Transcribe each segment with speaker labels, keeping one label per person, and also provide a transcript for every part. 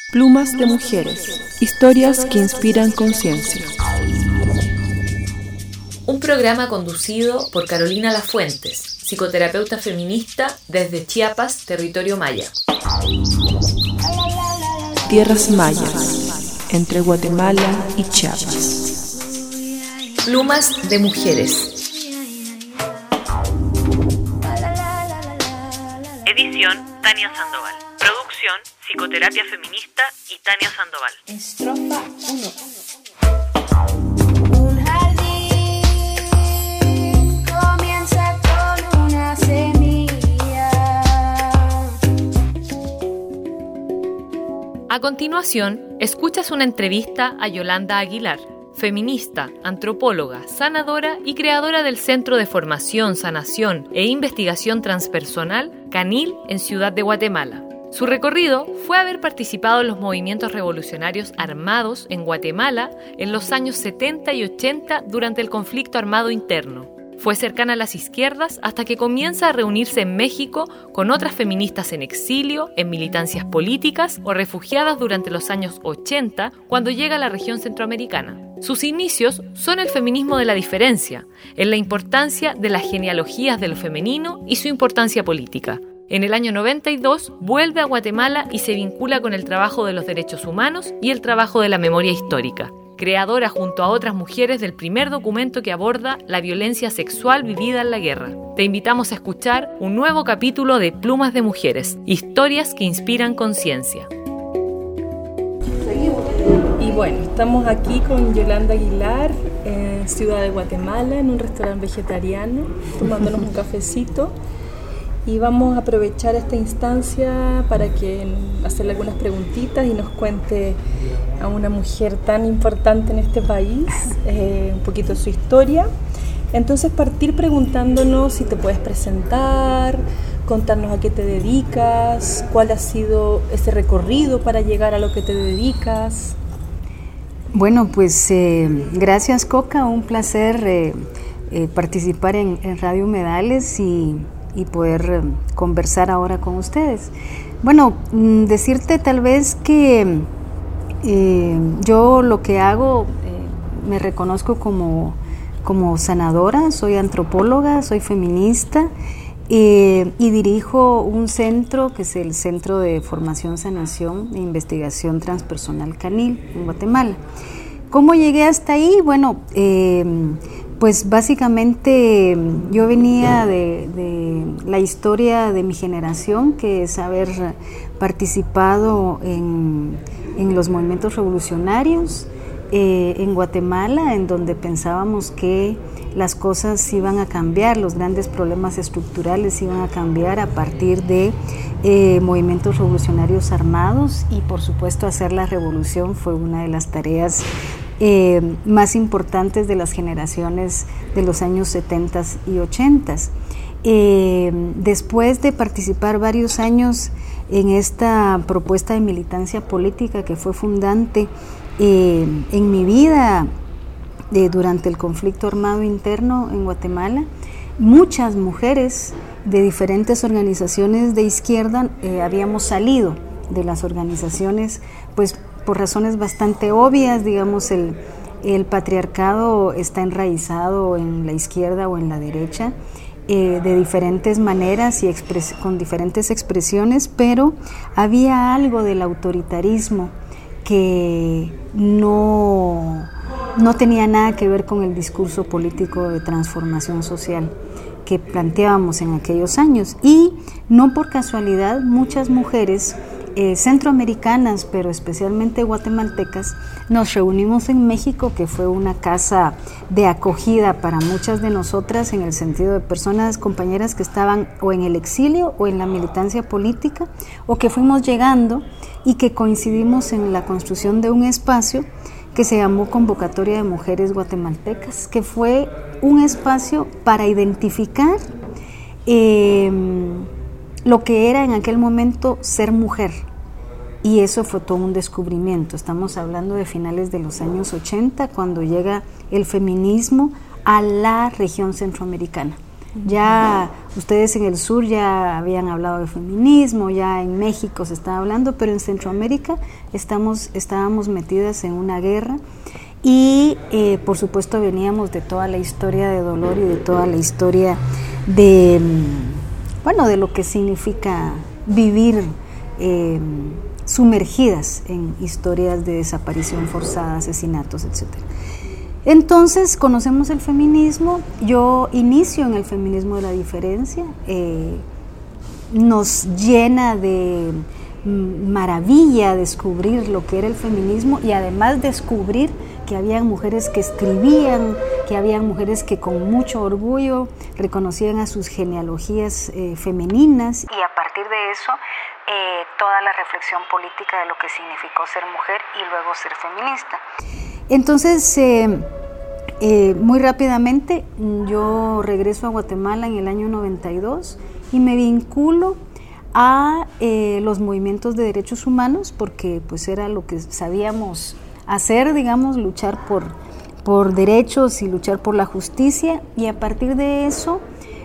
Speaker 1: Plumas de mujeres, historias que inspiran conciencia.
Speaker 2: Un programa conducido por Carolina Lafuentes, psicoterapeuta feminista desde Chiapas, territorio maya.
Speaker 1: Tierras mayas, entre Guatemala y Chiapas.
Speaker 2: Plumas de mujeres. Edición Tania Sandoval. Producción Psicoterapia Feminista y Tania Sandoval.
Speaker 3: Estrofa 1.
Speaker 4: Un jardín comienza con una semilla.
Speaker 2: A continuación, escuchas una entrevista a Yolanda Aguilar, feminista, antropóloga, sanadora y creadora del Centro de Formación, Sanación e Investigación Transpersonal CANIL en Ciudad de Guatemala. Su recorrido fue haber participado en los movimientos revolucionarios armados en Guatemala en los años 70 y 80 durante el conflicto armado interno. Fue cercana a las izquierdas hasta que comienza a reunirse en México con otras feministas en exilio, en militancias políticas o refugiadas durante los años 80 cuando llega a la región centroamericana. Sus inicios son el feminismo de la diferencia, en la importancia de las genealogías de lo femenino y su importancia política. En el año 92 vuelve a Guatemala y se vincula con el trabajo de los derechos humanos y el trabajo de la memoria histórica. Creadora junto a otras mujeres del primer documento que aborda la violencia sexual vivida en la guerra. Te invitamos a escuchar un nuevo capítulo de Plumas de Mujeres, historias que inspiran conciencia.
Speaker 5: Y bueno, estamos aquí con Yolanda Aguilar en Ciudad de Guatemala, en un restaurante vegetariano, tomándonos un cafecito. Y vamos a aprovechar esta instancia para hacerle algunas preguntitas y nos cuente a una mujer tan importante en este país, un poquito su historia. Entonces partir preguntándonos si te puedes presentar, contarnos a qué te dedicas, cuál ha sido ese recorrido para llegar a lo que te dedicas.
Speaker 6: Bueno, pues gracias Coca, un placer participar en Radio Humedales y poder conversar ahora con ustedes. Bueno, decirte tal vez que yo lo que hago, me reconozco como sanadora, soy antropóloga, soy feminista y dirijo un centro que es el Centro de Formación, Sanación e Investigación Transpersonal CANIL en Guatemala. ¿Cómo llegué hasta ahí? Bueno, pues básicamente yo venía de la historia de mi generación, que es haber participado en los movimientos revolucionarios en Guatemala, en donde pensábamos que las cosas iban a cambiar, los grandes problemas estructurales iban a cambiar a partir de movimientos revolucionarios armados, y por supuesto hacer la revolución fue una de las tareas más importantes de las generaciones de los años 70 y 80. Después de participar varios años en esta propuesta de militancia política que fue fundante en mi vida durante el conflicto armado interno en Guatemala, muchas mujeres de diferentes organizaciones de izquierda habíamos salido de las organizaciones, pues por razones bastante obvias. Digamos, el patriarcado está enraizado en la izquierda o en la derecha de diferentes maneras y con diferentes expresiones, pero había algo del autoritarismo que no tenía nada que ver con el discurso político de transformación social que planteábamos en aquellos años. Y no por casualidad muchas mujeres centroamericanas, pero especialmente guatemaltecas, nos reunimos en México, que fue una casa de acogida para muchas de nosotras, en el sentido de personas, compañeras que estaban o en el exilio o en la militancia política, o que fuimos llegando y que coincidimos en la construcción de un espacio que se llamó Convocatoria de Mujeres Guatemaltecas, que fue un espacio para identificar lo que era en aquel momento ser mujer. Y eso fue todo un descubrimiento. Estamos hablando de finales de los años 80, cuando llega el feminismo a la región centroamericana. Ya ustedes en el sur ya habían hablado de feminismo, ya en México se estaba hablando, pero en Centroamérica estábamos metidas en una guerra y por supuesto veníamos de toda la historia de dolor y de toda la historia de lo que significa vivir sumergidas en historias de desaparición forzada, asesinatos, etcétera. Entonces conocemos el feminismo, yo inicio en el feminismo de la diferencia, nos llena de maravilla descubrir lo que era el feminismo y además descubrir que había mujeres que escribían, que había mujeres que con mucho orgullo reconocían a sus genealogías femeninas y a partir de eso toda la reflexión política de lo que significó ser mujer y luego ser feminista. Entonces, muy rápidamente, yo regreso a Guatemala en el año 92 y me vinculo a los movimientos de derechos humanos porque pues era lo que sabíamos hacer, digamos, luchar por derechos y luchar por la justicia y a partir de eso,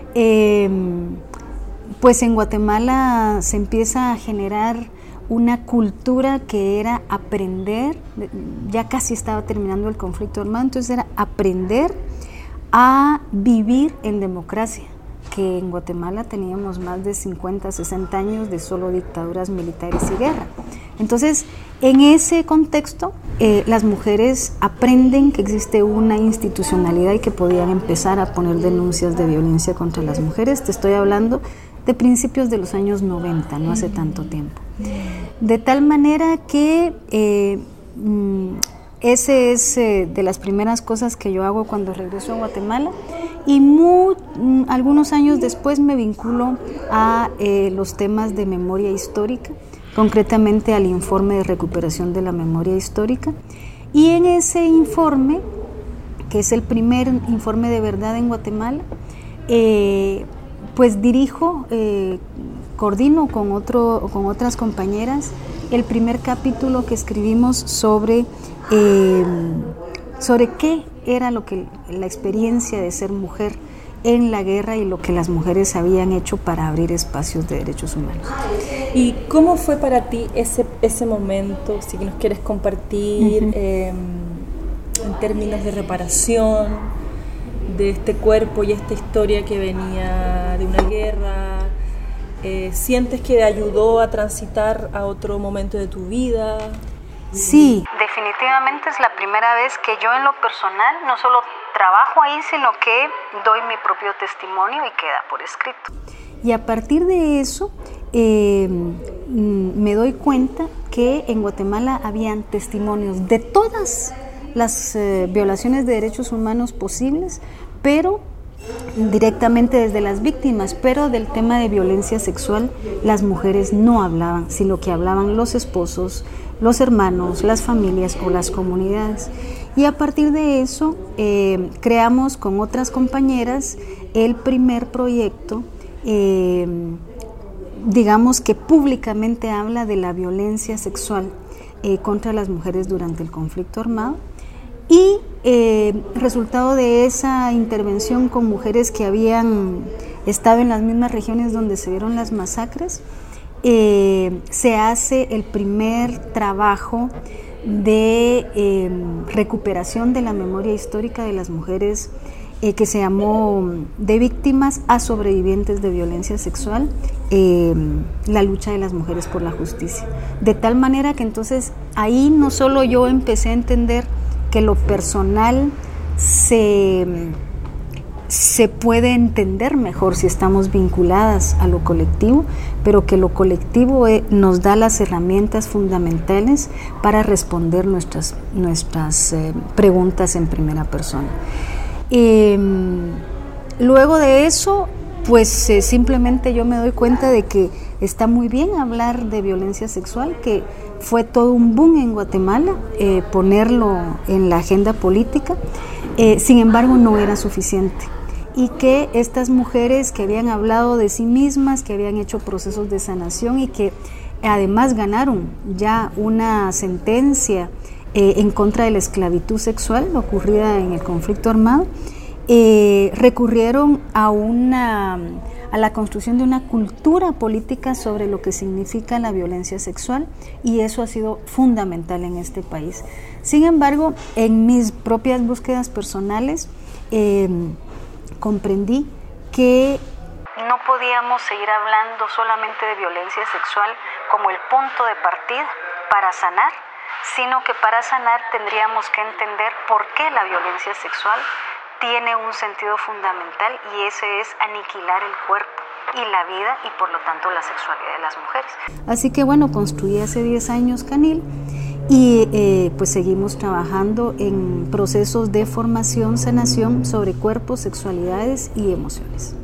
Speaker 6: pues en Guatemala se empieza a generar una cultura que era aprender, ya casi estaba terminando el conflicto armado, entonces era aprender a vivir en democracia, que en Guatemala teníamos más de 50, 60 años de solo dictaduras militares y guerra. Entonces, en ese contexto, las mujeres aprenden que existe una institucionalidad y que podían empezar a poner denuncias de violencia contra las mujeres. Te estoy hablando de principios de los años 90, no hace tanto tiempo. De tal manera que ese es de las primeras cosas que yo hago cuando regreso a Guatemala y algunos años después me vinculo a los temas de memoria histórica, concretamente al informe de recuperación de la memoria histórica y en ese informe, que es el primer informe de verdad en Guatemala, pues dirijo, coordino con otras compañeras el primer capítulo que escribimos sobre qué era la experiencia de ser mujer en la guerra y lo que las mujeres habían hecho para abrir espacios de derechos humanos.
Speaker 5: ¿Y cómo fue para ti ese momento, si nos quieres compartir, en términos de reparación de este cuerpo y esta historia que venía de una guerra? ¿Sientes que ayudó a transitar a otro momento de tu vida?
Speaker 6: Sí, definitivamente es la primera vez que yo en lo personal no solo trabajo ahí, sino que doy mi propio testimonio y queda por escrito. Y a partir de eso me doy cuenta que en Guatemala habían testimonios de todas las violaciones de derechos humanos posibles, pero directamente desde las víctimas, pero del tema de violencia sexual las mujeres no hablaban, sino que hablaban los esposos, los hermanos, las familias o las comunidades. Y a partir de eso creamos con otras compañeras el primer proyecto, digamos que públicamente habla de la violencia sexual contra las mujeres durante el conflicto armado. Y resultado de esa intervención con mujeres que habían estado en las mismas regiones donde se dieron las masacres, se hace el primer trabajo de recuperación de la memoria histórica de las mujeres que se llamó De víctimas a sobrevivientes de violencia sexual, la lucha de las mujeres por la justicia. De tal manera que entonces ahí no solo yo empecé a entender que lo personal se puede entender mejor si estamos vinculadas a lo colectivo, pero que lo colectivo nos da las herramientas fundamentales para responder nuestras preguntas en primera persona. Luego de eso, pues simplemente yo me doy cuenta de que está muy bien hablar de violencia sexual, que fue todo un boom en Guatemala, ponerlo en la agenda política, sin embargo no era suficiente. Y que estas mujeres que habían hablado de sí mismas, que habían hecho procesos de sanación y que además ganaron ya una sentencia en contra de la esclavitud sexual ocurrida en el conflicto armado, recurrieron a la construcción de una cultura política sobre lo que significa la violencia sexual, y eso ha sido fundamental en este país. Sin embargo, en mis propias búsquedas personales comprendí que no podíamos seguir hablando solamente de violencia sexual como el punto de partida para sanar, sino que para sanar tendríamos que entender por qué la violencia sexual tiene un sentido fundamental, y ese es aniquilar el cuerpo y la vida y por lo tanto la sexualidad de las mujeres. Así que bueno, construí hace 10 años Canil y pues seguimos trabajando en procesos de formación, sanación sobre cuerpos, sexualidades y emociones.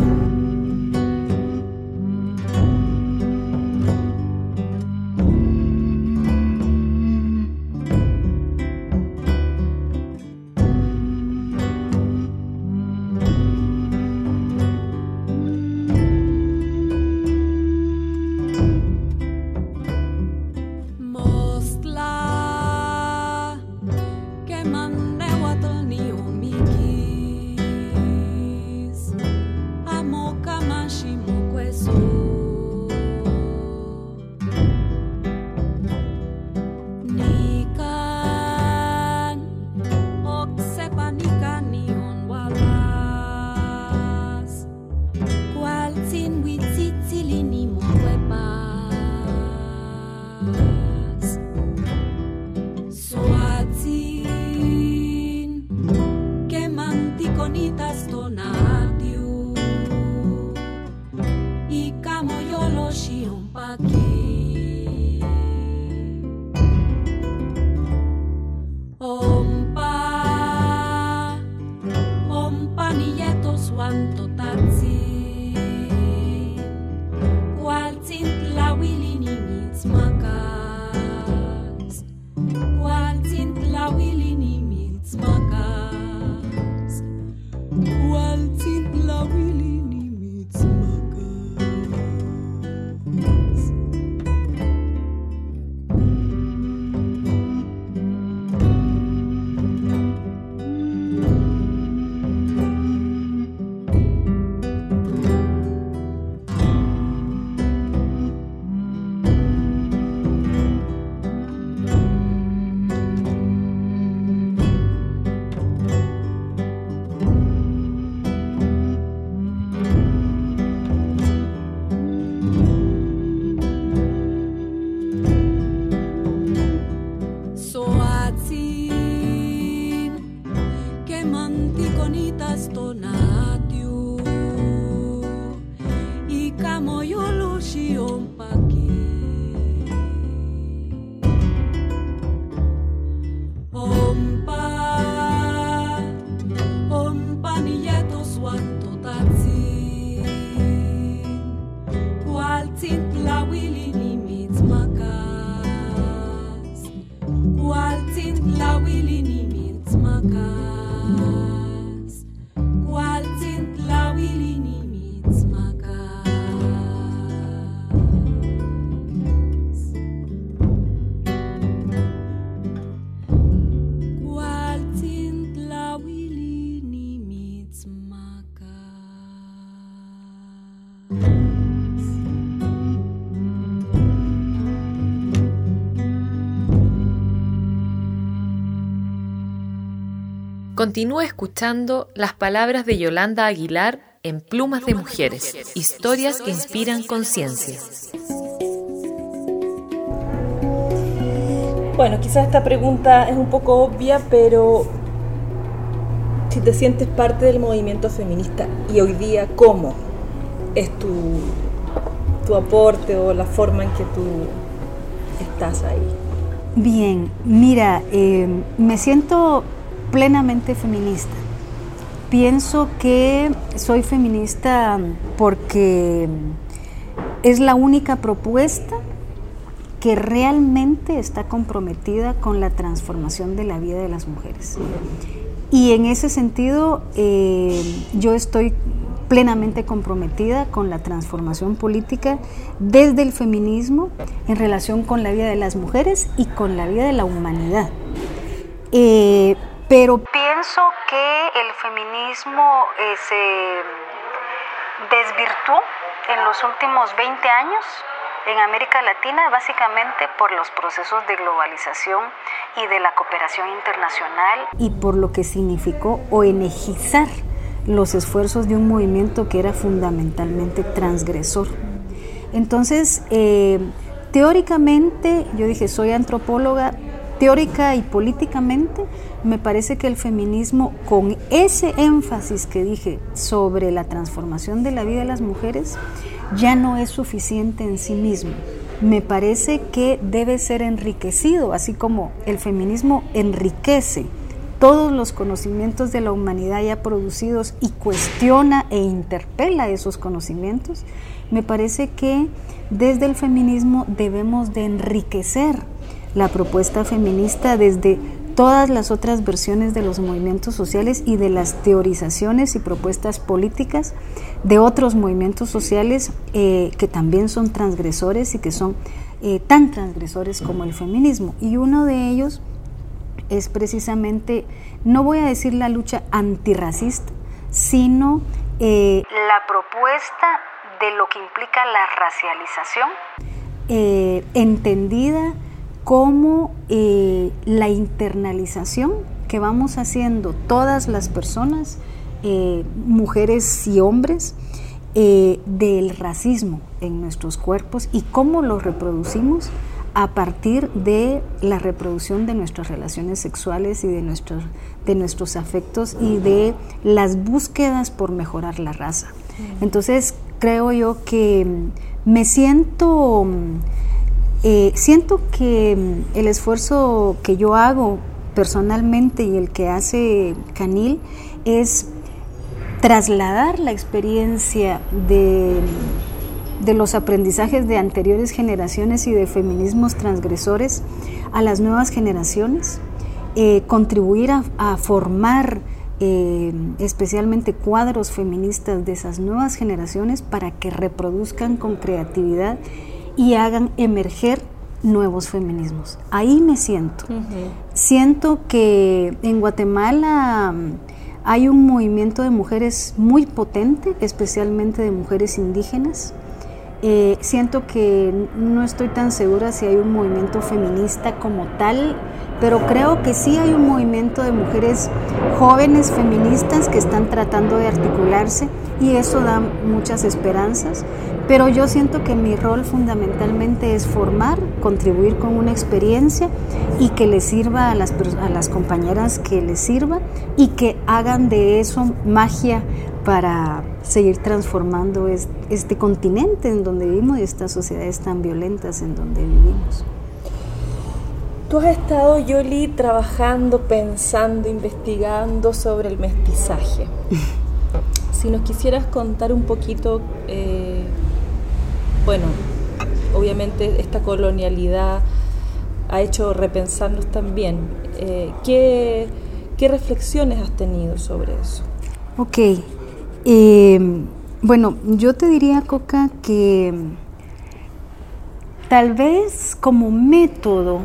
Speaker 2: Continúa escuchando las palabras de Yolanda Aguilar en Plumas de Mujeres, historias que inspiran conciencia.
Speaker 5: Bueno, quizás esta pregunta es un poco obvia, pero si te sientes parte del movimiento feminista y hoy día, ¿cómo es tu aporte o la forma en que tú estás ahí?
Speaker 6: Bien, mira, me siento plenamente feminista. Pienso que soy feminista porque es la única propuesta que realmente está comprometida con la transformación de la vida de las mujeres. Y en ese sentido, yo estoy plenamente comprometida con la transformación política desde el feminismo en relación con la vida de las mujeres y con la vida de la humanidad. Pero pienso que el feminismo se desvirtuó en los últimos 20 años en América Latina, básicamente por los procesos de globalización y de la cooperación internacional y por lo que significó ONGizar los esfuerzos de un movimiento que era fundamentalmente transgresor. Entonces, teóricamente, yo dije, soy antropóloga, teórica y políticamente, me parece que el feminismo, con ese énfasis que dije sobre la transformación de la vida de las mujeres, ya no es suficiente en sí mismo. Me parece que debe ser enriquecido, así como el feminismo enriquece todos los conocimientos de la humanidad ya producidos y cuestiona e interpela esos conocimientos. Me parece que desde el feminismo debemos de enriquecer la propuesta feminista desde todas las otras versiones de los movimientos sociales y de las teorizaciones y propuestas políticas de otros movimientos sociales que también son transgresores y que son tan transgresores como el feminismo. Y uno de ellos es precisamente, no voy a decir la lucha antirracista, sino la propuesta de lo que implica la racialización, entendida como la internalización que vamos haciendo todas las personas, mujeres y hombres, del racismo en nuestros cuerpos y cómo lo reproducimos a partir de la reproducción de nuestras relaciones sexuales y de nuestros afectos y de las búsquedas por mejorar la raza. Entonces creo yo que me siento que el esfuerzo que yo hago personalmente y el que hace Canil es trasladar la experiencia de los aprendizajes de anteriores generaciones y de feminismos transgresores a las nuevas generaciones, contribuir a formar especialmente cuadros feministas de esas nuevas generaciones para que reproduzcan con creatividad y hagan emerger nuevos feminismos. Ahí me siento. Siento que en Guatemala hay un movimiento de mujeres muy potente, especialmente de mujeres indígenas. Siento que no estoy tan segura si hay un movimiento feminista como tal, pero creo que sí hay un movimiento de mujeres jóvenes feministas que están tratando de articularse y eso da muchas esperanzas. Pero yo siento que mi rol fundamentalmente es formar, contribuir con una experiencia y que les sirva a las compañeras, que les sirva y que hagan de eso magia para seguir transformando este continente en donde vivimos y estas sociedades tan violentas en donde vivimos.
Speaker 5: Tú has estado, Yoli, trabajando, pensando, investigando sobre el mestizaje. Si nos quisieras contar un poquito, bueno, obviamente esta colonialidad ha hecho repensarnos también. ¿Qué reflexiones has tenido sobre eso?
Speaker 6: Ok, bueno, yo te diría, Coca, que tal vez como método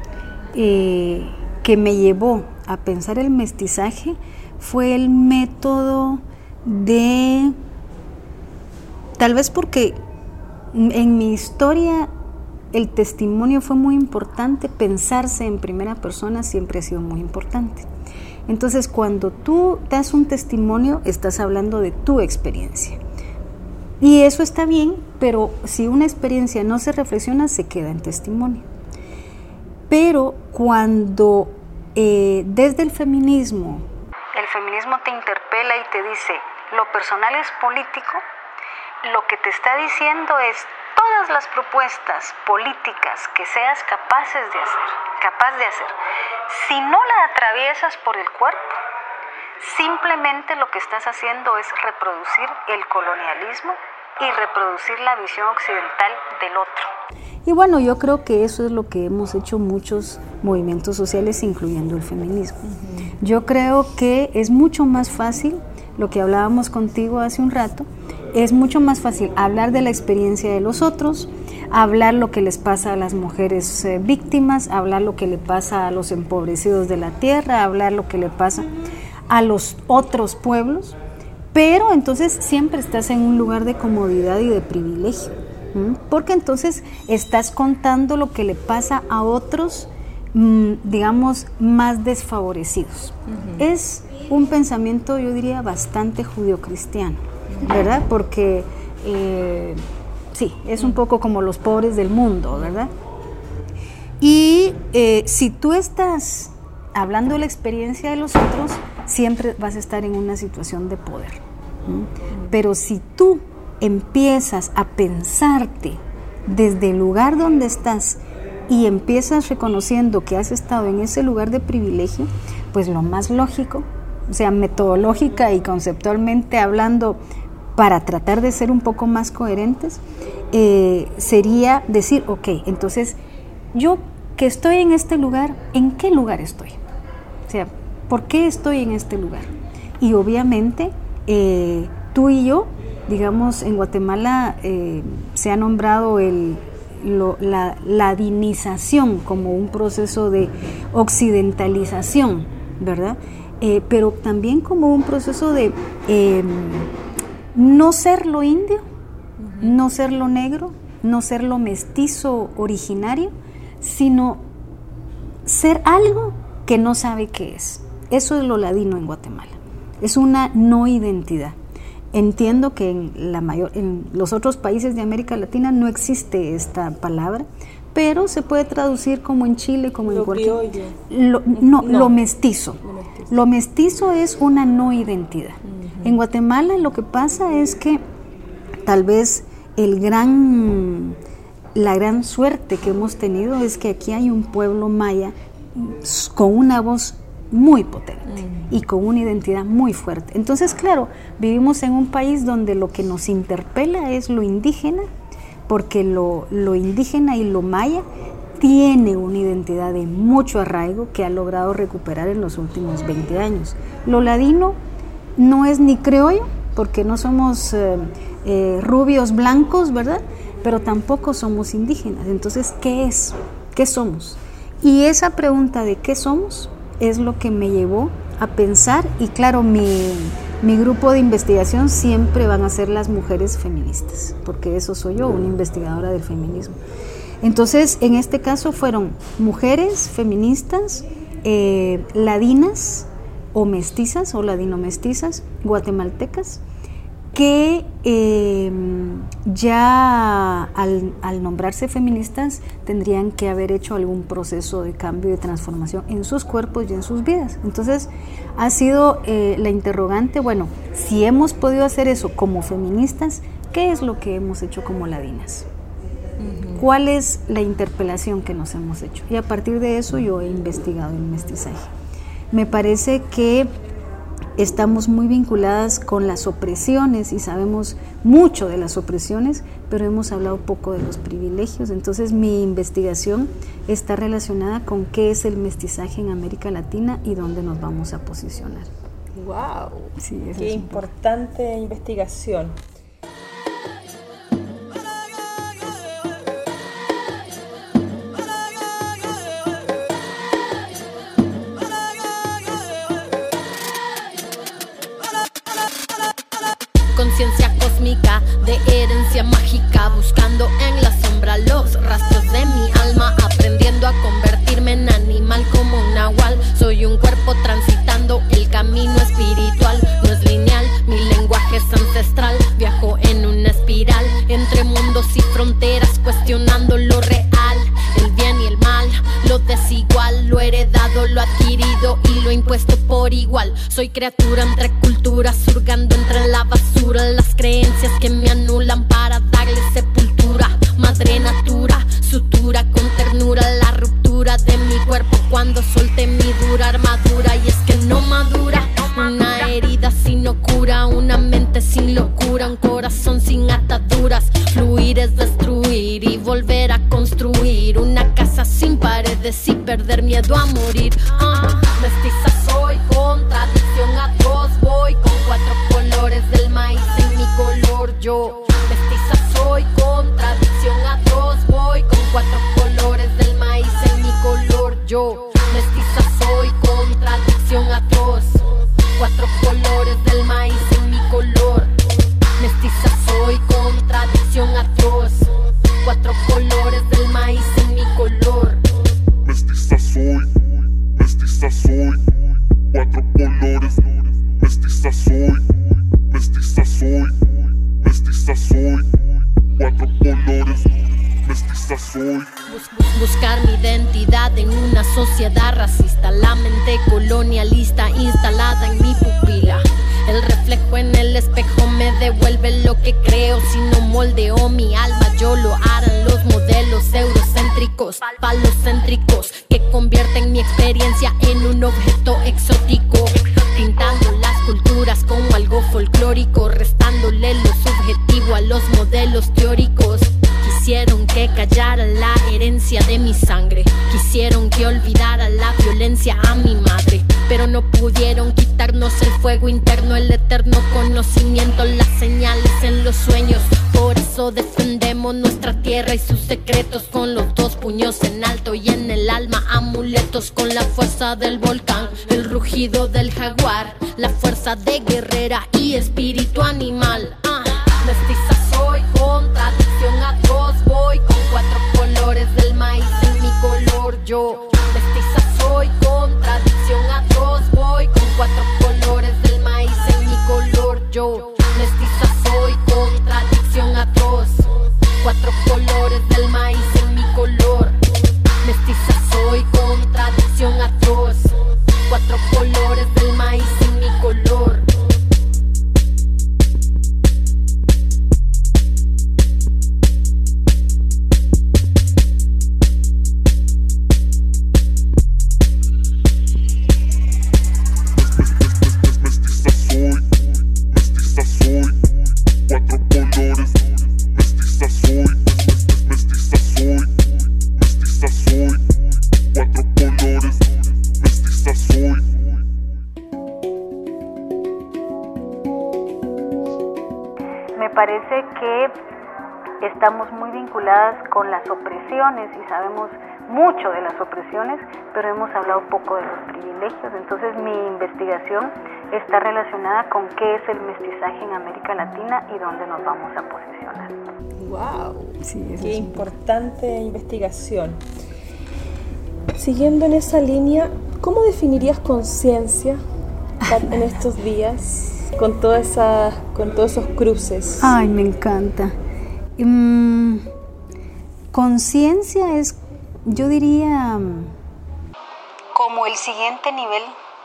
Speaker 6: que me llevó a pensar el mestizaje fue el método de, tal vez porque en mi historia el testimonio fue muy importante, pensarse en primera persona siempre ha sido muy importante. Entonces, cuando tú das un testimonio, estás hablando de tu experiencia. Y eso está bien, pero si una experiencia no se reflexiona, se queda en testimonio. Pero cuando desde el feminismo te interpela y te dice, lo personal es político, lo que te está diciendo es todas las propuestas políticas que seas capaz de hacer, si no la atraviesas por el cuerpo, simplemente lo que estás haciendo es reproducir el colonialismo y reproducir la visión occidental del otro. Y bueno, yo creo que eso es lo que hemos hecho muchos movimientos sociales, incluyendo el feminismo. Yo creo que es mucho más fácil, lo que hablábamos contigo hace un rato, es mucho más fácil hablar de la experiencia de los otros, hablar lo que les pasa a las mujeres víctimas, hablar lo que le pasa a los empobrecidos de la tierra, hablar lo que le pasa a los otros pueblos, pero entonces siempre estás en un lugar de comodidad y de privilegio, porque entonces estás contando lo que le pasa a otros, digamos, más desfavorecidos. Es un pensamiento, yo diría, bastante judeocristiano, ¿verdad? Porque sí, es un poco como los pobres del mundo, ¿verdad? Y si tú estás hablando de la experiencia de los otros, siempre vas a estar en una situación de poder. Pero si tú empiezas a pensarte desde el lugar donde estás y empiezas reconociendo que has estado en ese lugar de privilegio, pues lo más lógico, o sea, metodológica y conceptualmente hablando, para tratar de ser un poco más coherentes, sería decir, ok, entonces yo que estoy en este lugar, ¿en qué lugar estoy? O sea, ¿por qué estoy en este lugar? Y obviamente tú y yo, digamos, en Guatemala se ha nombrado la ladinización como un proceso de occidentalización, ¿verdad? Pero también como un proceso de no ser lo indio, no ser lo negro, no ser lo mestizo originario, sino ser algo que no sabe qué es. Eso es lo ladino en Guatemala. Es una no identidad. Entiendo que en los otros países de América Latina no existe esta palabra, pero se puede traducir como en Chile, como en cualquier... Lo mestizo. Lo mestizo es una no identidad. En Guatemala lo que pasa es que tal vez la gran suerte que hemos tenido es que aquí hay un pueblo maya con una voz muy potente y con una identidad muy fuerte. Entonces, claro, vivimos en un país donde lo que nos interpela es lo indígena, porque lo indígena y lo maya tiene una identidad de mucho arraigo que ha logrado recuperar en los últimos 20 años. Lo ladino no es ni criollo, porque no somos rubios blancos, ¿verdad? Pero tampoco somos indígenas. Entonces, ¿qué es? ¿Qué somos? Y esa pregunta de ¿qué somos? Es lo que me llevó a pensar, y claro, mi grupo de investigación siempre van a ser las mujeres feministas, porque eso soy yo, una investigadora del feminismo. Entonces, en este caso fueron mujeres feministas, ladinas o mestizas o ladino-mestizas, guatemaltecas, que ya al nombrarse feministas tendrían que haber hecho algún proceso de cambio y de transformación en sus cuerpos y en sus vidas. Entonces ha sido la interrogante, bueno, si hemos podido hacer eso como feministas, ¿qué es lo que hemos hecho como ladinas? ¿Cuál es la interpelación que nos hemos hecho? Y a partir de eso yo he investigado el mestizaje. Me parece que estamos muy vinculadas con las opresiones y sabemos mucho de las opresiones, pero hemos hablado poco de los privilegios. Entonces mi investigación está relacionada con qué es el mestizaje en América Latina y dónde nos vamos a posicionar.
Speaker 5: ¡Wow!
Speaker 6: Sí,
Speaker 5: ¡qué importante investigación!
Speaker 3: Conciencia cósmica de herencia mágica, buscando en la sombra los rastros de mi alma, aprendiendo a convertirme en animal como un nahual. Soy un cuerpo transitando el camino espiritual, no es lineal, mi lenguaje es ancestral. Viajo en una espiral entre mundos y fronteras, cuestionando lo real, el bien y el mal, lo desigual, lo heredado, lo adquirido y lo impuesto por igual. Soy criatura entre culturas, hurgando entre la basura, las creencias que me anulan para darle sepultura. Madre natura, sutura con ternura la ruptura de mi cuerpo cuando solté mi dura armadura. Y es que no madura una herida si no cura, una mente sin locura, un corazón sin ataduras. Fluir es destruir y volver a construir una casa sin paredes y perder miedo a morir. Mestiza soy, contradicción atroz voy, con 4 colores del maíz en mi color. Yo Yo, mestiza soy, contradicción atroz. 4 colores del maíz en mi color. Mestiza soy, contradicción atroz. 4 colores del maíz en mi color.
Speaker 7: Mestiza soy, 4 colores. Mestiza soy, 4 colores. Mestiza soy.
Speaker 3: Buscar mi identidad en una sociedad racista. La mente colonialista instalada en mi pupila. El reflejo en el espejo me devuelve lo que creo. Si no moldeo mi alma, yo lo harán los modelos eurocéntricos, falocéntricos, que convierten mi experiencia en un objeto exótico, pintando las culturas como algo folclórico, restándole lo subjetivo a los modelos teóricos. Quisieron que callara la herencia de mi sangre, quisieron que olvidara la violencia a mi madre, pero no pudieron quitarnos el fuego interno, el eterno conocimiento, las señales en los sueños. Por eso defendemos nuestra tierra y sus secretos con los 2 puños en alto y en el alma amuletos con la fuerza del volcán, el rugido del jaguar, la fuerza de guerrera y espíritu animal. Mestiza soy, contradicción atroz. Voy con 4 colores del maíz en mi color. Yo, mestiza soy, contradicción atroz. Voy con 4 colores del maíz en mi color. Yo, mestiza soy, contradicción atroz. 4 colores del maíz en mi color. Mestiza soy, contradicción atroz. 4 colores del maíz en mi color.
Speaker 6: Me parece que estamos muy vinculadas con las opresiones y sabemos mucho de las opresiones, pero hemos hablado poco de los privilegios. Entonces mi investigación está relacionada con qué es el mestizaje en América Latina y dónde nos vamos a posicionar.
Speaker 5: ¡Wow!
Speaker 6: Sí,
Speaker 5: ¡Qué importante investigación! Siguiendo en esa línea, ¿cómo definirías conciencia en estos días con todos esos cruces?
Speaker 6: Ay, me encanta. Conciencia es, yo diría, como el siguiente nivel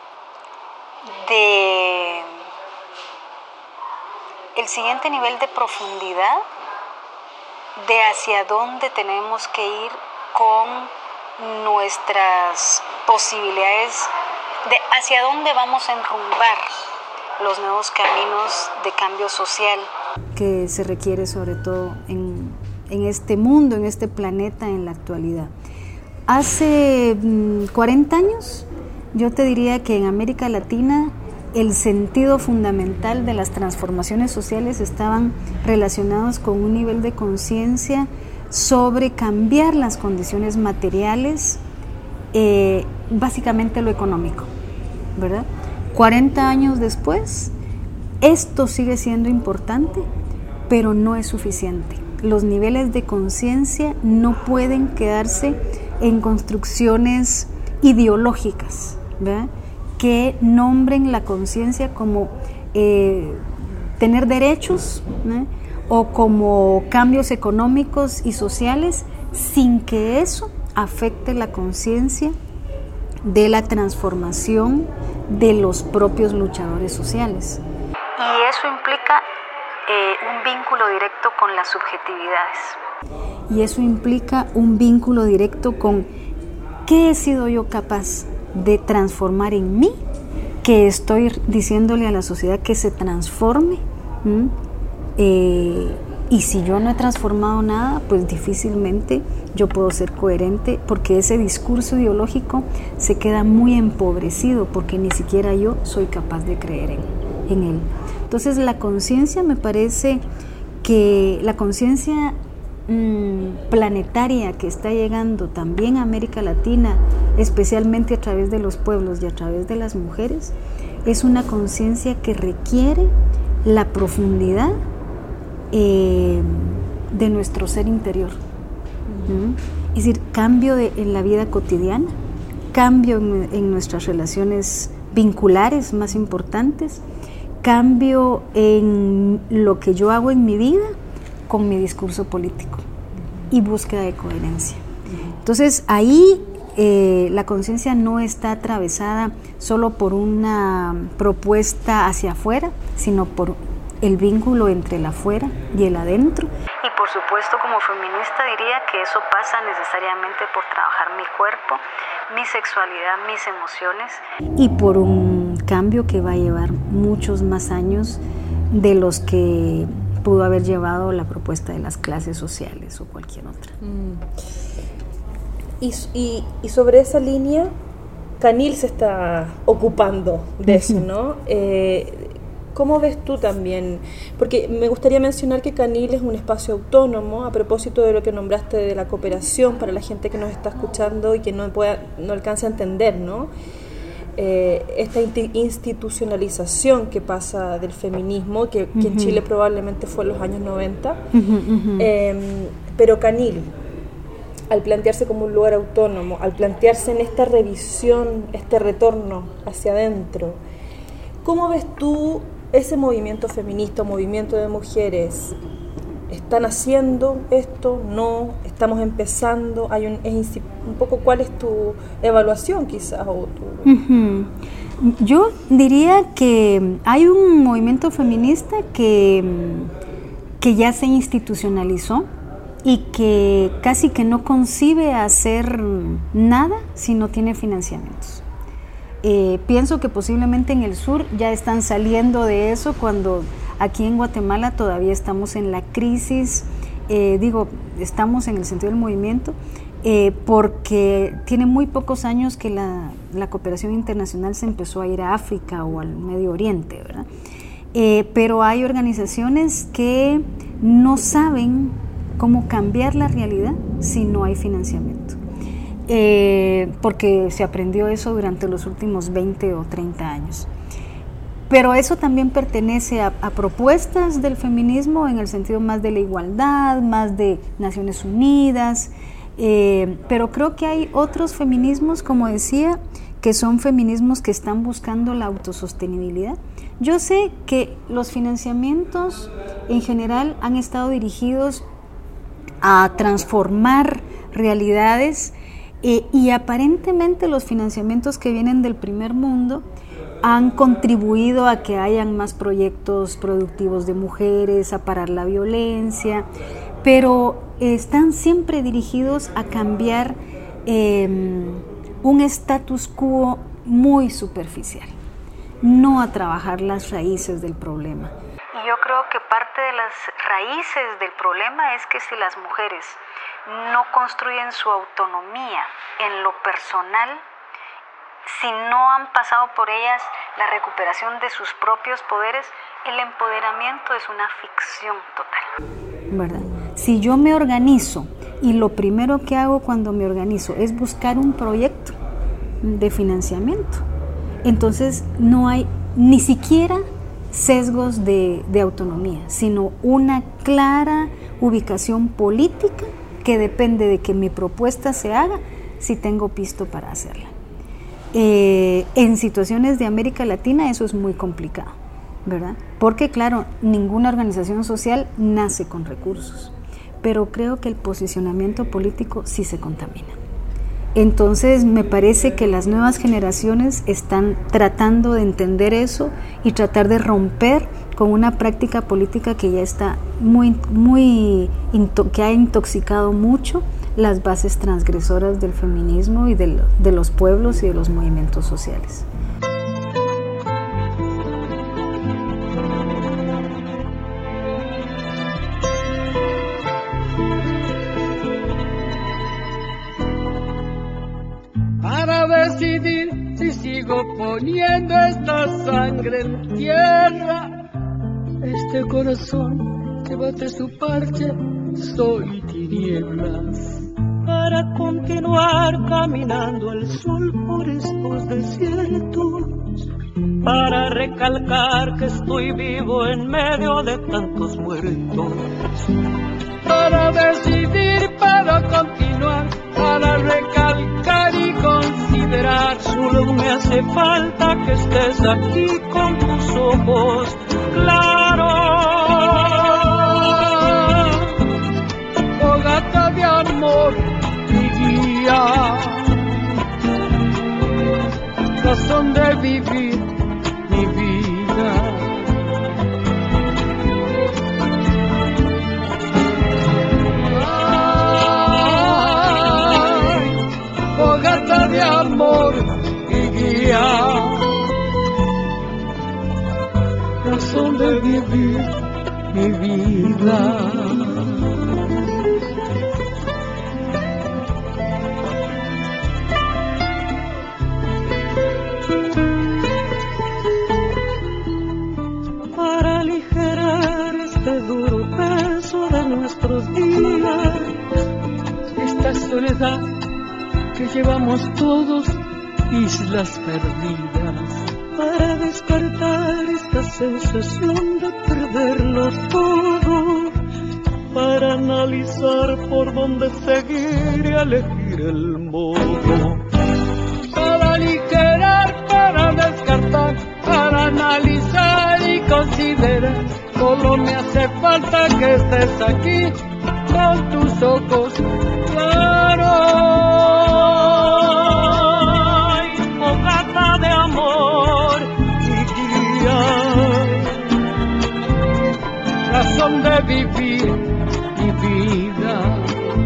Speaker 6: de profundidad de hacia dónde tenemos que ir con nuestras posibilidades, de hacia dónde vamos a enrumbar los nuevos caminos de cambio social que se requiere sobre todo en este mundo, en este planeta, en la actualidad. Hace 40 años yo te diría que en América Latina el sentido fundamental de las transformaciones sociales estaban relacionados con un nivel de conciencia sobre cambiar las condiciones materiales, básicamente lo económico, ¿verdad? 40 años después, esto sigue siendo importante, pero no es suficiente. Los niveles de conciencia no pueden quedarse en construcciones ideológicas, ¿verdad?, que nombren la conciencia como tener derechos, ¿no?, o como cambios económicos y sociales, sin que eso afecte la conciencia de la transformación de los propios luchadores sociales. Y eso implica un vínculo directo con las subjetividades. Y eso implica un vínculo directo con qué he sido yo capaz de transformar en mí, que estoy diciéndole a la sociedad que se transforme. Y si yo no he transformado nada, pues difícilmente yo puedo ser coherente, porque ese discurso ideológico se queda muy empobrecido, porque ni siquiera yo soy capaz de creer en él. Entonces la conciencia, me parece que la conciencia planetaria que está llegando también a América Latina, especialmente a través de los pueblos y a través de las mujeres, es una conciencia que requiere la profundidad de nuestro ser interior. Es decir, cambio en la vida cotidiana, cambio en nuestras relaciones vinculares más importantes, cambio en lo que yo hago en mi vida con mi discurso político y búsqueda de coherencia. Entonces ahí la conciencia no está atravesada solo por una propuesta hacia afuera, sino por el vínculo entre el afuera y el adentro. Y por supuesto, como feminista diría que eso pasa necesariamente por trabajar mi cuerpo, mi sexualidad, mis emociones, y por un cambio que va a llevar muchos más años de los que pudo haber llevado la propuesta de las clases sociales o cualquier otra.
Speaker 5: Y sobre esa línea, Canil se está ocupando de eso, ¿no? ¿Cómo ves tú también? Porque me gustaría mencionar que Canil es un espacio autónomo, a propósito de lo que nombraste de la cooperación, para la gente que nos está escuchando y que no alcanza a entender, ¿no? Esta institucionalización que pasa del feminismo, que en Chile probablemente fue en los años 90, pero Canil, al plantearse como un lugar autónomo, al plantearse en esta revisión, este retorno hacia adentro, ¿cómo ves tú ese movimiento feminista, movimiento de mujeres? ¿Están haciendo esto? ¿No? ¿Estamos empezando? Un poco, ¿cuál es tu evaluación quizás?
Speaker 6: Yo diría que hay un movimiento feminista que ya se institucionalizó y que casi que no concibe hacer nada si no tiene financiamientos. Pienso que posiblemente en el sur ya están saliendo de eso, cuando aquí en Guatemala todavía estamos en la crisis, estamos en el sentido del movimiento, porque tiene muy pocos años que la cooperación internacional se empezó a ir a África o al Medio Oriente, ¿verdad? Pero hay organizaciones que no saben cómo cambiar la realidad si no hay financiamiento. Porque se aprendió eso durante los últimos 20 o 30 años. Pero eso también pertenece a propuestas del feminismo en el sentido más de la igualdad, más de Naciones Unidas, pero creo que hay otros feminismos, como decía, que son feminismos que están buscando la autosostenibilidad. Yo sé que los financiamientos en general han estado dirigidos a transformar realidades, y aparentemente los financiamientos que vienen del primer mundo han contribuido a que hayan más proyectos productivos de mujeres, a parar la violencia, pero están siempre dirigidos a cambiar un status quo muy superficial, no a trabajar las raíces del problema. Y yo creo que parte de las raíces del problema es que si las mujeres no construyen su autonomía en lo personal, si no han pasado por ellas la recuperación de sus propios poderes, el empoderamiento es una ficción total, ¿verdad? Si yo me organizo y lo primero que hago cuando me organizo es buscar un proyecto de financiamiento, entonces no hay ni siquiera sesgos de autonomía, sino una clara ubicación política que depende de que mi propuesta se haga si tengo pisto para hacerla. En situaciones de América Latina eso es muy complicado, ¿verdad? Porque claro, ninguna organización social nace con recursos, pero creo que el posicionamiento político sí se contamina. Entonces me parece que las nuevas generaciones están tratando de entender eso y tratar de romper con una práctica política que ya está que ha intoxicado mucho las bases transgresoras del feminismo y de los pueblos y de los movimientos sociales.
Speaker 8: Para decidir si sigo poniendo esta sangre en tierra, este corazón que bate su parche, soy tierra. tinieblas.
Speaker 9: Para continuar caminando al sol por estos desiertos, para recalcar que estoy vivo en medio de tantos muertos,
Speaker 8: para decidir, para continuar, para recalcar y considerar.
Speaker 9: Solo me hace falta que estés aquí con tus ojos claros.
Speaker 8: Fogata de amor y guía, razón de vivir mi vida. Fogata de amor y guía, razón de vivir mi vida.
Speaker 9: Para aligerar este duro peso de nuestros días,
Speaker 8: esta soledad que llevamos todos, islas perdidas,
Speaker 9: para descartar esta sensación de perderlo todo, para analizar por dónde seguir y elegir el modo,
Speaker 8: para aligerar, para descartar, para analizar y considerar. Solo me hace falta que estés aquí con tus ojos claros.
Speaker 9: Fogata de amor y guía,
Speaker 8: razón de vivir mi vida.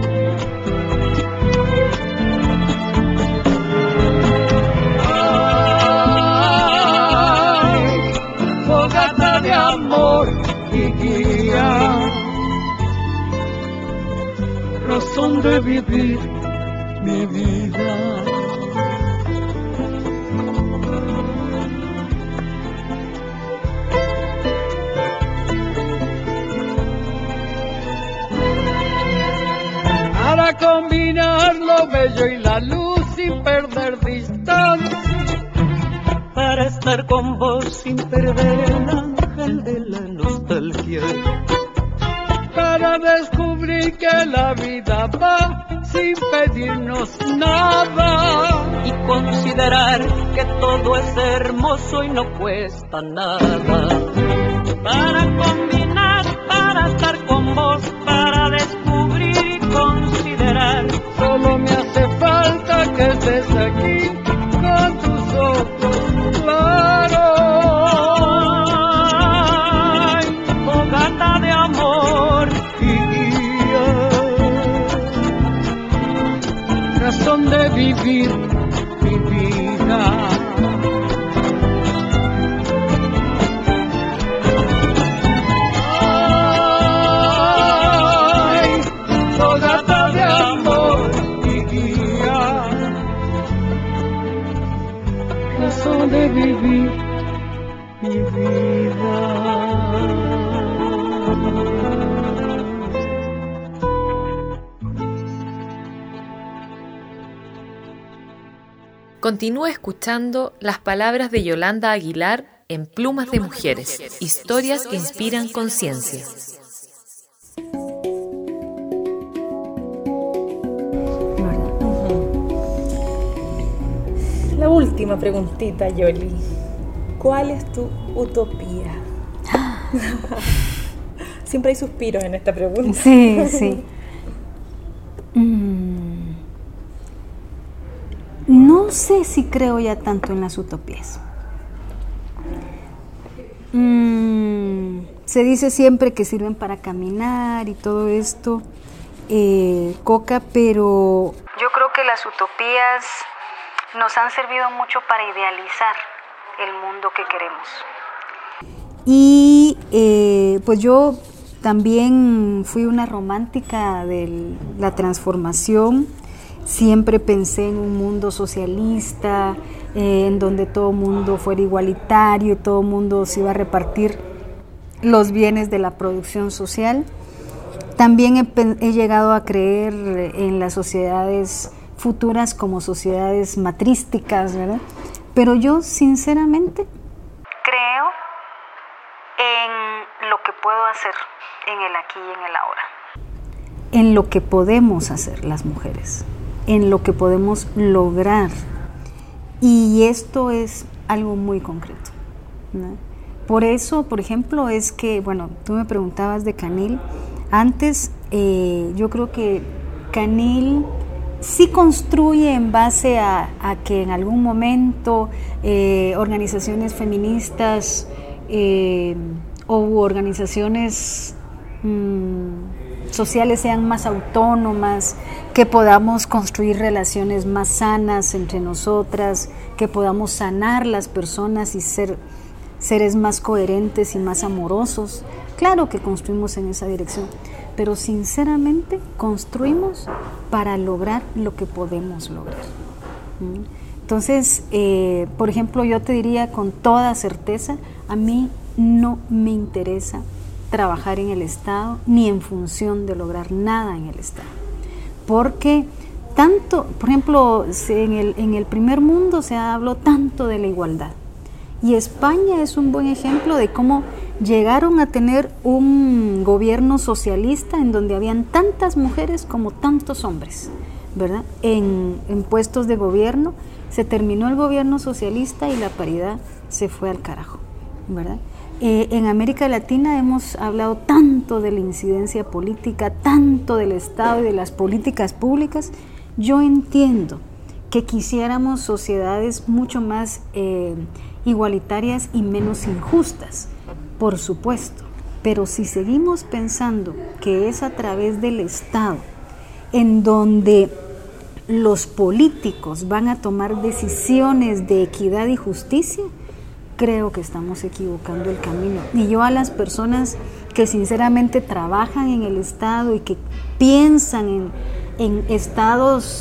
Speaker 8: Ay, fogata de amor y guía, razón de vivir mi vida. Para combinar lo bello y la luz sin perder distancia,
Speaker 9: para estar con vos sin perder el ángel de la nostalgia,
Speaker 8: para descubrir que la vida va sin pedirnos nada
Speaker 9: y considerar que todo es hermoso y no cuesta nada, para combinar, para estar con vos, para descubrir y considerar.
Speaker 8: Solo me hace falta que estés aquí con tus ojos claros.
Speaker 9: Ay, fogata de amor y guía,
Speaker 8: razón de vivir mi vida. Ay, fogata de amor y guía, razón de vivir mi vida.
Speaker 2: Continúa escuchando las palabras de Yolanda Aguilar en Plumas de Mujeres, historias que inspiran conciencia.
Speaker 5: La última preguntita, Yoli. ¿Cuál es tu utopía? Siempre hay suspiros en esta pregunta.
Speaker 6: Sí, sí. No sé si creo ya tanto en las utopías. Se dice siempre que sirven para caminar y todo esto, Coca, pero yo creo que las utopías nos han servido mucho para idealizar el mundo que queremos. Y pues yo también fui una romántica de la transformación. Siempre pensé en un mundo socialista, en donde todo mundo fuera igualitario y todo mundo se iba a repartir los bienes de la producción social. También he llegado a creer en las sociedades futuras como sociedades matrísticas, ¿verdad? Pero yo sinceramente creo en lo que puedo hacer en el aquí y en el ahora. En lo que podemos hacer las mujeres, en lo que podemos lograr. Y esto es algo muy concreto, ¿no? Por eso, por ejemplo, es que, bueno, tú me preguntabas de Canil. Antes, yo creo que Canil sí construye en base a que en algún momento organizaciones feministas o organizaciones sociales sean más autónomas, que podamos construir relaciones más sanas entre nosotras, que podamos sanar las personas y ser seres más coherentes y más amorosos. Claro que construimos en esa dirección, pero sinceramente construimos para lograr lo que podemos lograr. Entonces, por ejemplo, yo te diría con toda certeza, a mí no me interesa trabajar en el Estado ni en función de lograr nada en el Estado, porque tanto, por ejemplo, en el primer mundo se habló tanto de la igualdad, y España es un buen ejemplo de cómo llegaron a tener un gobierno socialista en donde habían tantas mujeres como tantos hombres, ¿verdad? En puestos de gobierno se terminó el gobierno socialista y la paridad se fue al carajo, ¿verdad? En América Latina hemos hablado tanto de la incidencia política, tanto del Estado y de las políticas públicas. Yo entiendo que quisiéramos sociedades mucho más igualitarias y menos injustas, por supuesto, pero si seguimos pensando que es a través del Estado en donde los políticos van a tomar decisiones de equidad y justicia, creo que estamos equivocando el camino. Y yo a las personas que sinceramente trabajan en el Estado y que piensan en estados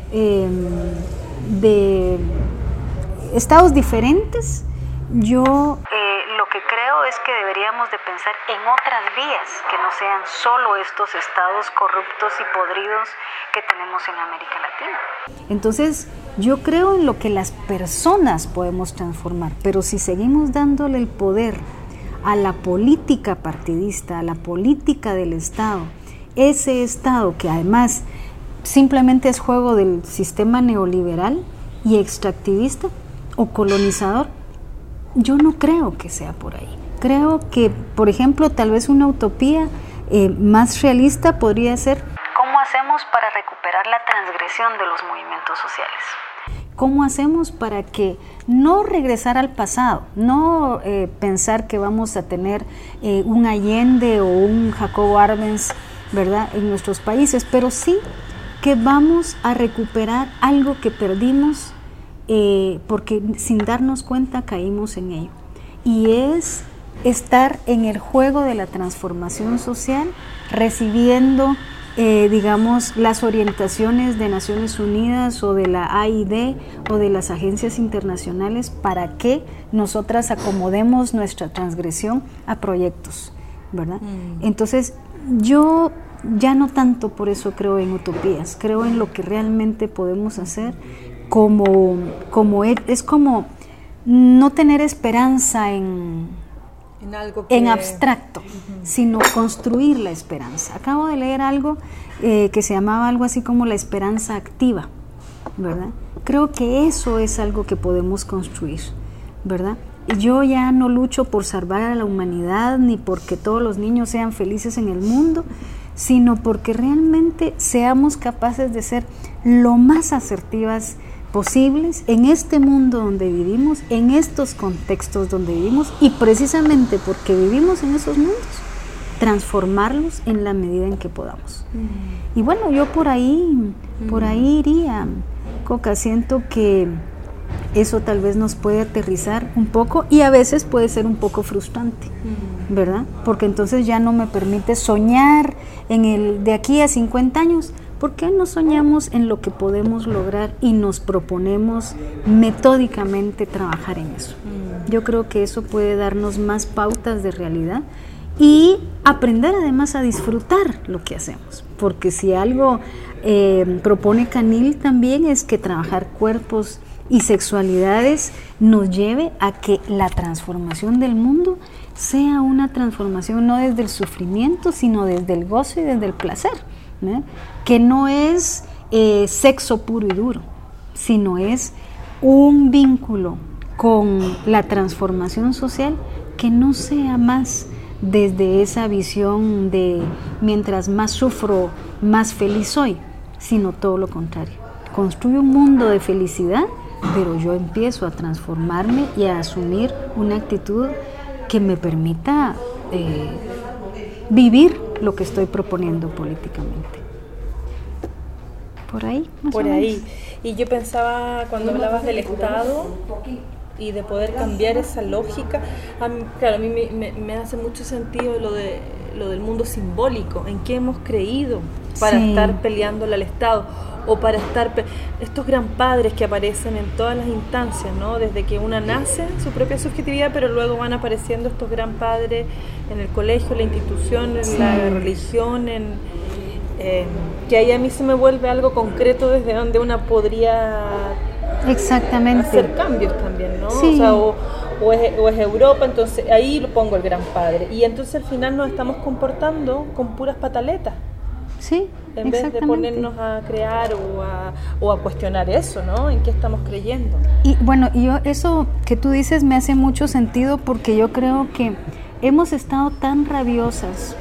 Speaker 6: estados diferentes, yo lo que creo es que deberíamos de pensar en otras vías que no sean solo estos estados corruptos y podridos que tenemos en América Latina. Entonces, yo creo en lo que las personas podemos transformar, pero si seguimos dándole el poder a la política partidista, a la política del Estado, ese Estado que además simplemente es juego del sistema neoliberal y extractivista o colonizador, yo no creo que sea por ahí. Creo que, por ejemplo, tal vez una utopía más realista podría ser ¿cómo hacemos para recuperar la transgresión de los movimientos sociales? ¿Cómo hacemos para que no regresar al pasado, no pensar que vamos a tener un Allende o un Jacobo Arbenz, ¿verdad?, en nuestros países, pero sí que vamos a recuperar algo que perdimos porque sin darnos cuenta caímos en ello, y es estar en el juego de la transformación social, recibiendo digamos las orientaciones de Naciones Unidas o de la AID o de las agencias internacionales para que nosotras acomodemos nuestra transgresión a proyectos, ¿verdad? Entonces yo ya no tanto por eso creo en utopías, creo en lo que realmente podemos hacer, es como no tener esperanza en algo en abstracto, sino construir la esperanza. Acabo de leer algo que se llamaba algo así como la esperanza activa, ¿verdad? Creo que eso es algo que podemos construir, ¿verdad? Yo ya no lucho por salvar a la humanidad ni porque todos los niños sean felices en el mundo, sino porque realmente seamos capaces de ser lo más asertivas posibles en este mundo donde vivimos, en estos contextos donde vivimos, y precisamente porque vivimos en esos mundos, transformarlos en la medida en que podamos. Y bueno, yo por ahí iría, Coca. Siento que eso tal vez nos puede aterrizar un poco y a veces puede ser un poco frustrante, ¿verdad? Porque entonces ya no me permite soñar en el de aquí a 50 años. ¿Por qué no soñamos en lo que podemos lograr y nos proponemos metódicamente trabajar en eso? Yo creo que eso puede darnos más pautas de realidad y aprender además a disfrutar lo que hacemos, porque si algo propone Canil también es que trabajar cuerpos y sexualidades nos lleve a que la transformación del mundo sea una transformación no desde el sufrimiento, sino desde el gozo y desde el placer, ¿no? Que no es sexo puro y duro, sino es un vínculo con la transformación social que no sea más desde esa visión de mientras más sufro, más feliz soy, sino todo lo contrario. Construye un mundo de felicidad, pero yo empiezo a transformarme y a asumir una actitud que me permita vivir lo que estoy proponiendo políticamente. Por ahí, más
Speaker 5: Por
Speaker 6: o menos.
Speaker 5: ahí. Y yo pensaba cuando hablabas del Estado y de poder cambiar esa lógica, a mí me hace mucho sentido lo del mundo simbólico, en qué hemos creído para estar peleándole al Estado, o para estar estos gran padres que aparecen en todas las instancias, ¿no? Desde que una nace, su propia subjetividad, pero luego van apareciendo estos gran padres en el colegio, en la institución, en la religión, que ahí a mí se me vuelve algo concreto desde donde una podría hacer cambios también, ¿no?
Speaker 6: Sí.
Speaker 5: O es Europa, entonces ahí lo pongo el gran padre, y entonces al final nos estamos comportando con puras pataletas.
Speaker 6: Sí,
Speaker 5: en vez de ponernos a crear o a cuestionar eso, ¿no? ¿En qué estamos creyendo?
Speaker 6: Y bueno, eso que tú dices me hace mucho sentido, porque yo creo que hemos estado tan rabiosas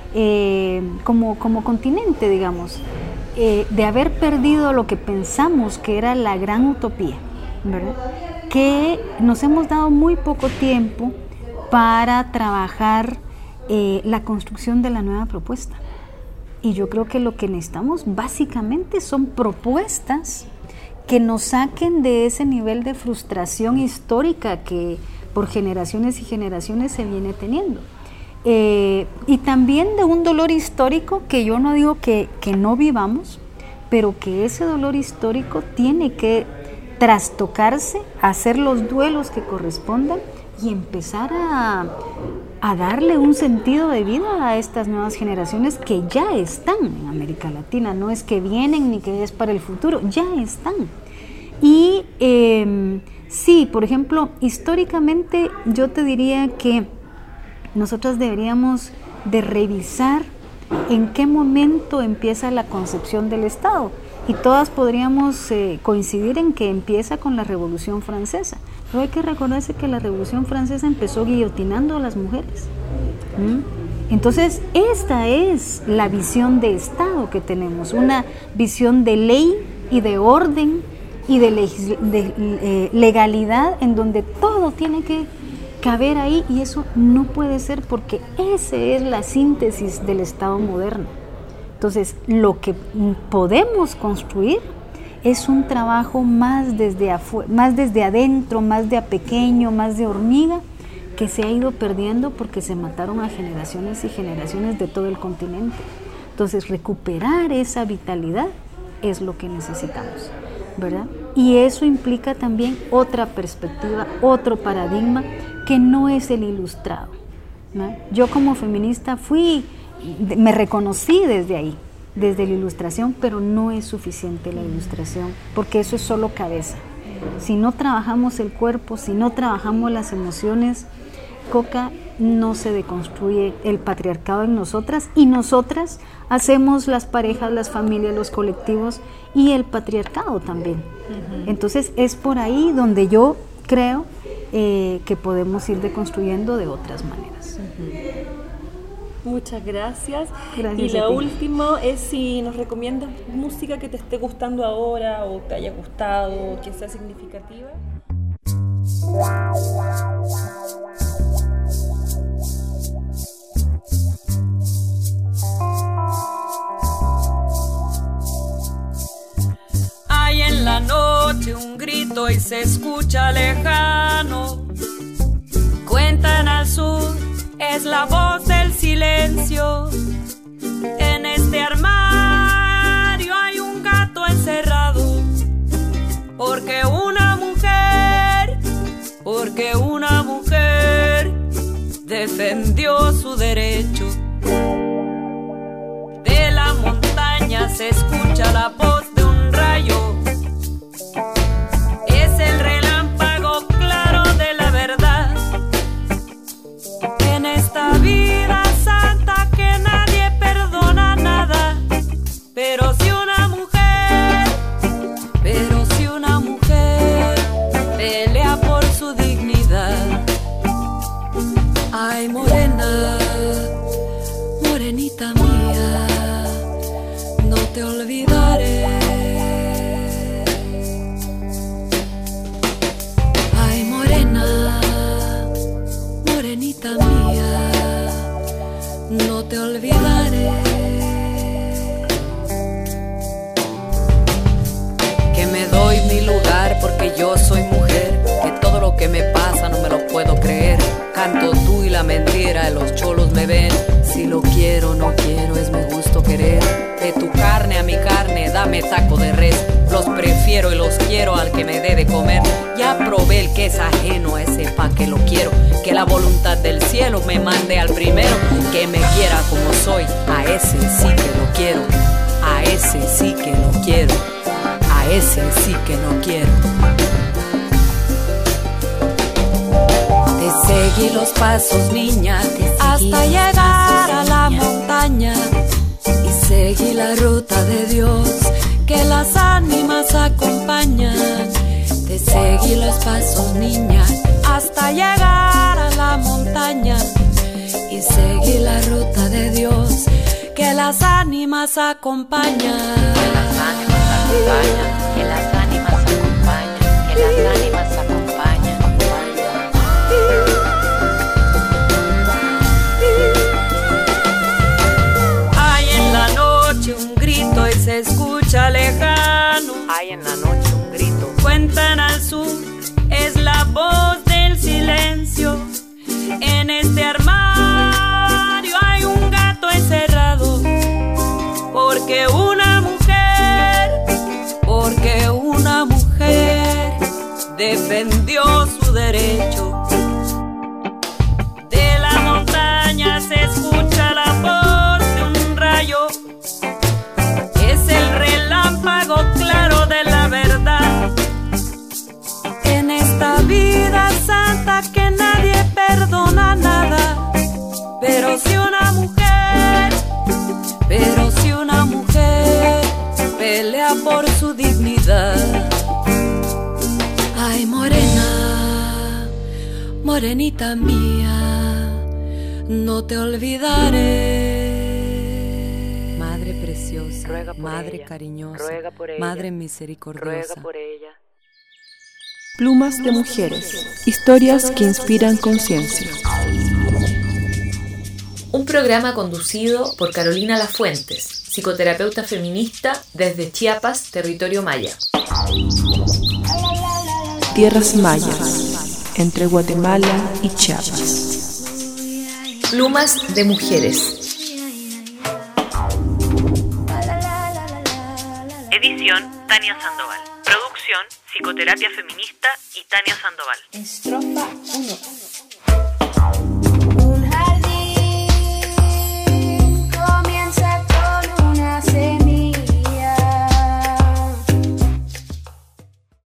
Speaker 6: como continente, digamos, de haber perdido lo que pensamos que era la gran utopía, ¿verdad? Que nos hemos dado muy poco tiempo para trabajar la construcción de la nueva propuesta. Y yo creo que lo que necesitamos básicamente son propuestas que nos saquen de ese nivel de frustración histórica que por generaciones y generaciones se viene teniendo. Y también de un dolor histórico que yo no digo que no vivamos, pero que ese dolor histórico tiene que trastocarse, hacer los duelos que correspondan y empezar a darle un sentido de vida a estas nuevas generaciones que ya están en América Latina. No es que vienen ni que es para el futuro, ya están. Y sí, por ejemplo, históricamente yo te diría que nosotros deberíamos de revisar en qué momento empieza la concepción del Estado. Y todas podríamos coincidir en que empieza con la Revolución Francesa. Pero hay que recordarse que la Revolución Francesa empezó guillotinando a las mujeres. Entonces, esta es la visión de Estado que tenemos, una visión de ley y de orden y de legalidad en donde todo tiene que caber ahí, y eso no puede ser porque esa es la síntesis del Estado moderno. Entonces, lo que podemos construir es un trabajo más desde adentro, más de a pequeño, más de hormiga, que se ha ido perdiendo porque se mataron a generaciones y generaciones de todo el continente. Entonces, recuperar esa vitalidad es lo que necesitamos, ¿verdad? Y eso implica también otra perspectiva, otro paradigma que no es el ilustrado, ¿no? Yo como feminista me reconocí desde ahí, desde la ilustración, pero no es suficiente la ilustración, porque eso es solo cabeza. Si no trabajamos el cuerpo, si no trabajamos las emociones, Coca, no se deconstruye el patriarcado en nosotras, y nosotras hacemos las parejas, las familias, los colectivos y el patriarcado también. Entonces es por ahí donde yo creo que podemos ir deconstruyendo de otras maneras.
Speaker 5: Muchas gracias.
Speaker 6: Gracias.
Speaker 5: Y la última es si nos recomiendas música que te esté gustando ahora o te haya gustado o que sea significativa.
Speaker 9: Hay en la noche un grito y se escucha lejano. Cuentan al sur, es la voz del silencio. En este armario hay un gato encerrado. Porque una mujer defendió su derecho. De la montaña se escucha la voz de un rayo. Es el relámpago claro de la verdad. En esta vida santa que nadie perdona nada. Pero si una mujer pelea por su dignidad. Ay, morena, morenita mía, no te olvidaré. Ay, morena, morenita mía, no te olvidaré. Que me doy mi lugar porque yo soy mujer, que todo lo que me pasa no me lo puedo creer. Canto tú y la mentira, los cholos me ven. Si lo quiero, no quiero, es mi gusto querer. De tu carne a mi carne, dame taco de res. Los prefiero y los quiero al que me dé de comer. Ya probé el que es ajeno, a ese pa' que lo quiero. Que la voluntad del cielo me mande al primero. Que me quiera como soy, a ese sí que lo quiero. A ese sí que lo quiero. A ese sí que lo quiero. Te seguí los pasos, niña, hasta llegar a la montaña. Y seguí la ruta de Dios, que las ánimas acompañan. Te seguí los pasos, niña, hasta llegar a la montaña. Y seguí la ruta de Dios, que las ánimas acompañan. Que las ánimas acompañan, que las ánimas acompañan, que las ánimas acompañan. Hay en la noche un grito y se escucha lejano. Hay en la noche un grito. Cuentan al sur, es la voz del silencio. En este armario hay un gato encerrado. Porque una mujer defendió su derecho. De la montaña se escucha la voz de un rayo. Es el relámpago claro de la verdad. En esta vida santa que nadie perdona nada. Pero si una mujer pelea por su dignidad. Ay, morena, morenita mía, no te olvidaré. Madre preciosa, madre ella, cariñosa, madre misericordiosa. Ruega por ella.
Speaker 1: Plumas de mujeres, historias que inspiran conciencia.
Speaker 2: Un programa conducido por Carolina Lafuentes, psicoterapeuta feminista desde Chiapas, territorio maya.
Speaker 1: Tierras mayas, entre Guatemala y Chiapas.
Speaker 2: Plumas de mujeres. Edición Tania Sandoval. Producción Psicoterapia Feminista y Tania Sandoval.
Speaker 4: Estrofa 1.